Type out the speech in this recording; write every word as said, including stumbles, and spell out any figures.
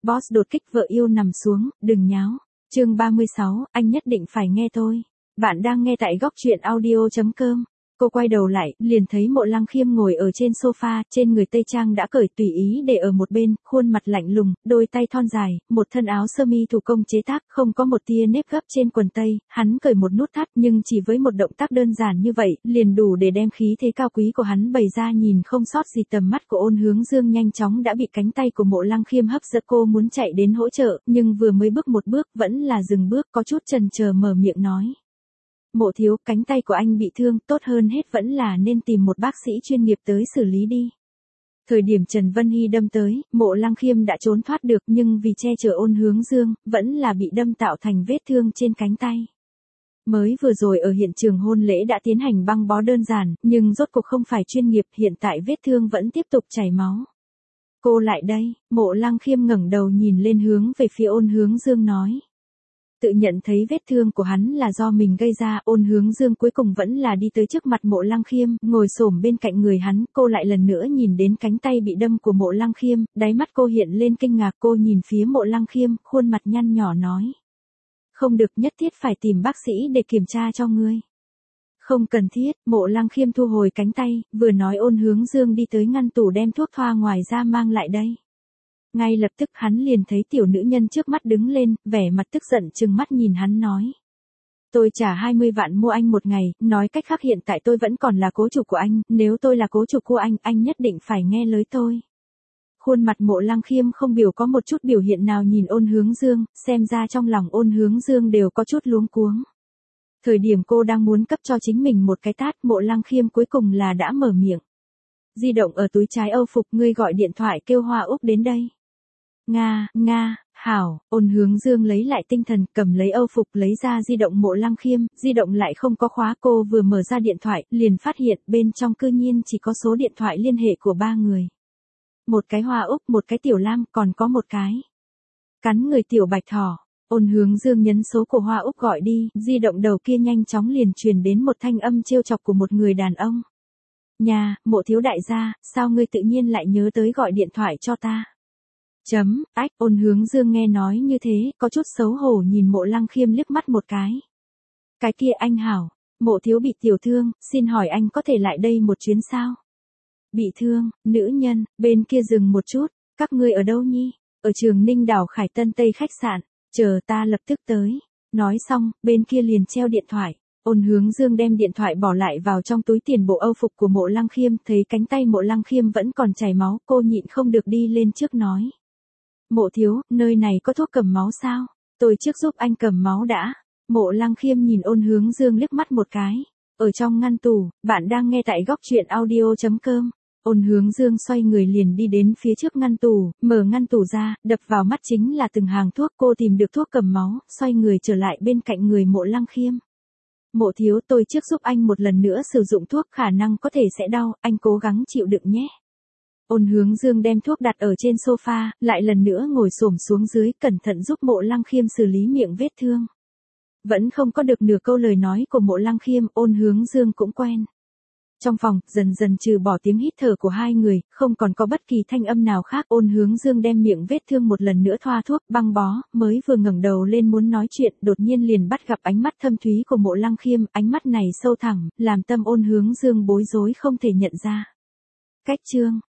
Boss đột kích vợ yêu nằm xuống, đừng nháo. Chương ba mươi sáu, anh nhất định phải nghe tôi. Bạn đang nghe tại góc truyện audio chấm com. Cô quay đầu lại, liền thấy Mộ Lăng Khiêm ngồi ở trên sofa, trên người tây trang đã cởi tùy ý để ở một bên, khuôn mặt lạnh lùng, đôi tay thon dài, một thân áo sơ mi thủ công chế tác, không có một tia nếp gấp trên quần tây, hắn cởi một nút thắt nhưng chỉ với một động tác đơn giản như vậy, liền đủ để đem khí thế cao quý của hắn bày ra nhìn không sót gì. Tầm mắt của Ôn Hướng Dương nhanh chóng đã bị cánh tay của Mộ Lăng Khiêm hấp dẫn, cô muốn chạy đến hỗ trợ, nhưng vừa mới bước một bước vẫn là dừng bước, có chút chần chờ mở miệng nói. Mộ thiếu, cánh tay của anh bị thương, tốt hơn hết vẫn là nên tìm một bác sĩ chuyên nghiệp tới xử lý đi. Thời điểm Trần Vân Hy đâm tới, Mộ Lăng Khiêm đã trốn thoát được nhưng vì che chở Ôn Hướng Dương, vẫn là bị đâm tạo thành vết thương trên cánh tay. Mới vừa rồi ở hiện trường hôn lễ đã tiến hành băng bó đơn giản, nhưng rốt cuộc không phải chuyên nghiệp, hiện tại vết thương vẫn tiếp tục chảy máu. Cô lại đây, Mộ Lăng Khiêm ngẩng đầu nhìn lên hướng về phía Ôn Hướng Dương nói. Tự nhận thấy vết thương của hắn là do mình gây ra, Ôn Hướng Dương cuối cùng vẫn là đi tới trước mặt Mộ Lăng Khiêm, ngồi xổm bên cạnh người hắn, cô lại lần nữa nhìn đến cánh tay bị đâm của Mộ Lăng Khiêm, đáy mắt cô hiện lên kinh ngạc, cô nhìn phía Mộ Lăng Khiêm, khuôn mặt nhăn nhỏ nói. Không được, nhất thiết phải tìm bác sĩ để kiểm tra cho ngươi. Không cần thiết, Mộ Lăng Khiêm thu hồi cánh tay, vừa nói Ôn Hướng Dương đi tới ngăn tủ đem thuốc thoa ngoài ra mang lại đây. Ngay lập tức hắn liền thấy tiểu nữ nhân trước mắt đứng lên, vẻ mặt tức giận trừng mắt nhìn hắn nói. Tôi trả hai mươi vạn mua anh một ngày, nói cách khác hiện tại tôi vẫn còn là cố chủ của anh, nếu tôi là cố chủ của anh, anh nhất định phải nghe lời tôi. Khuôn mặt Mộ Lăng Khiêm không biểu có một chút biểu hiện nào nhìn Ôn Hướng Dương, xem ra trong lòng Ôn Hướng Dương đều có chút luống cuống. Thời điểm cô đang muốn cấp cho chính mình một cái tát, Mộ Lăng Khiêm cuối cùng là đã mở miệng. Di động ở túi trái Âu phục, ngươi gọi điện thoại kêu Hoa Úc đến đây. Nga, Nga, hảo, Ôn Hướng Dương lấy lại tinh thần, cầm lấy Âu phục lấy ra di động Mộ Lăng Khiêm, di động lại không có khóa, cô vừa mở ra điện thoại, liền phát hiện bên trong cư nhiên chỉ có số điện thoại liên hệ của ba người. Một cái Hoa Úc, một cái Tiểu Lam, còn có một cái. Cắn người Tiểu Bạch Thỏ. Ôn Hướng Dương nhấn số của Hoa Úc gọi đi, di động đầu kia nhanh chóng liền truyền đến một thanh âm trêu chọc của một người đàn ông. Nhà, Mộ thiếu đại gia, sao ngươi tự nhiên lại nhớ tới gọi điện thoại cho ta? Chấm, ách, Ôn Hướng Dương nghe nói như thế, có chút xấu hổ nhìn Mộ Lăng Khiêm liếc mắt một cái. Cái kia anh hảo, Mộ thiếu bị tiểu thương, xin hỏi anh có thể lại đây một chuyến sao? Bị thương, nữ nhân, bên kia dừng một chút, các ngươi ở đâu nhi? Ở Trường Ninh đảo Khải Tân Tây khách sạn, chờ ta lập tức tới. Nói xong, bên kia liền treo điện thoại. Ôn Hướng Dương đem điện thoại bỏ lại vào trong túi tiền bộ Âu phục của Mộ Lăng Khiêm, thấy cánh tay Mộ Lăng Khiêm vẫn còn chảy máu, cô nhịn không được đi lên trước nói. Mộ thiếu, nơi này có thuốc cầm máu sao? Tôi trước giúp anh cầm máu đã. Mộ Lăng Khiêm nhìn Ôn Hướng Dương liếc mắt một cái. Ở trong ngăn tủ, bạn đang nghe tại góc truyện audio chấm com. Ôn Hướng Dương xoay người liền đi đến phía trước ngăn tủ, mở ngăn tủ ra, đập vào mắt chính là từng hàng thuốc, cô tìm được thuốc cầm máu, xoay người trở lại bên cạnh người Mộ Lăng Khiêm. Mộ thiếu, tôi trước giúp anh một lần nữa sử dụng thuốc, khả năng có thể sẽ đau, anh cố gắng chịu đựng nhé. Ôn Hướng Dương đem thuốc đặt ở trên sofa, lại lần nữa ngồi xổm xuống dưới, cẩn thận giúp Mộ Lăng Khiêm xử lý miệng vết thương. Vẫn không có được nửa câu lời nói của Mộ Lăng Khiêm, Ôn Hướng Dương cũng quen. Trong phòng, dần dần trừ bỏ tiếng hít thở của hai người, không còn có bất kỳ thanh âm nào khác. Ôn Hướng Dương đem miệng vết thương một lần nữa thoa thuốc, băng bó, mới vừa ngẩng đầu lên muốn nói chuyện, đột nhiên liền bắt gặp ánh mắt thâm thúy của Mộ Lăng Khiêm, ánh mắt này sâu thẳm, làm tâm Ôn Hướng Dương bối rối không thể nhận ra. Cách chương,